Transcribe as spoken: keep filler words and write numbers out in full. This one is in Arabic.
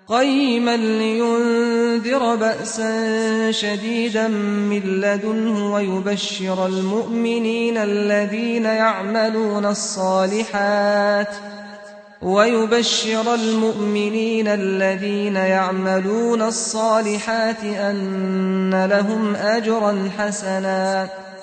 قيما لينذر بأسا شديدا من لدنه ويبشر المؤمنين الذين يعملون الصالحات ويبشر المؤمنين الذين يعملون الصالحات أن لهم أجرا حسنا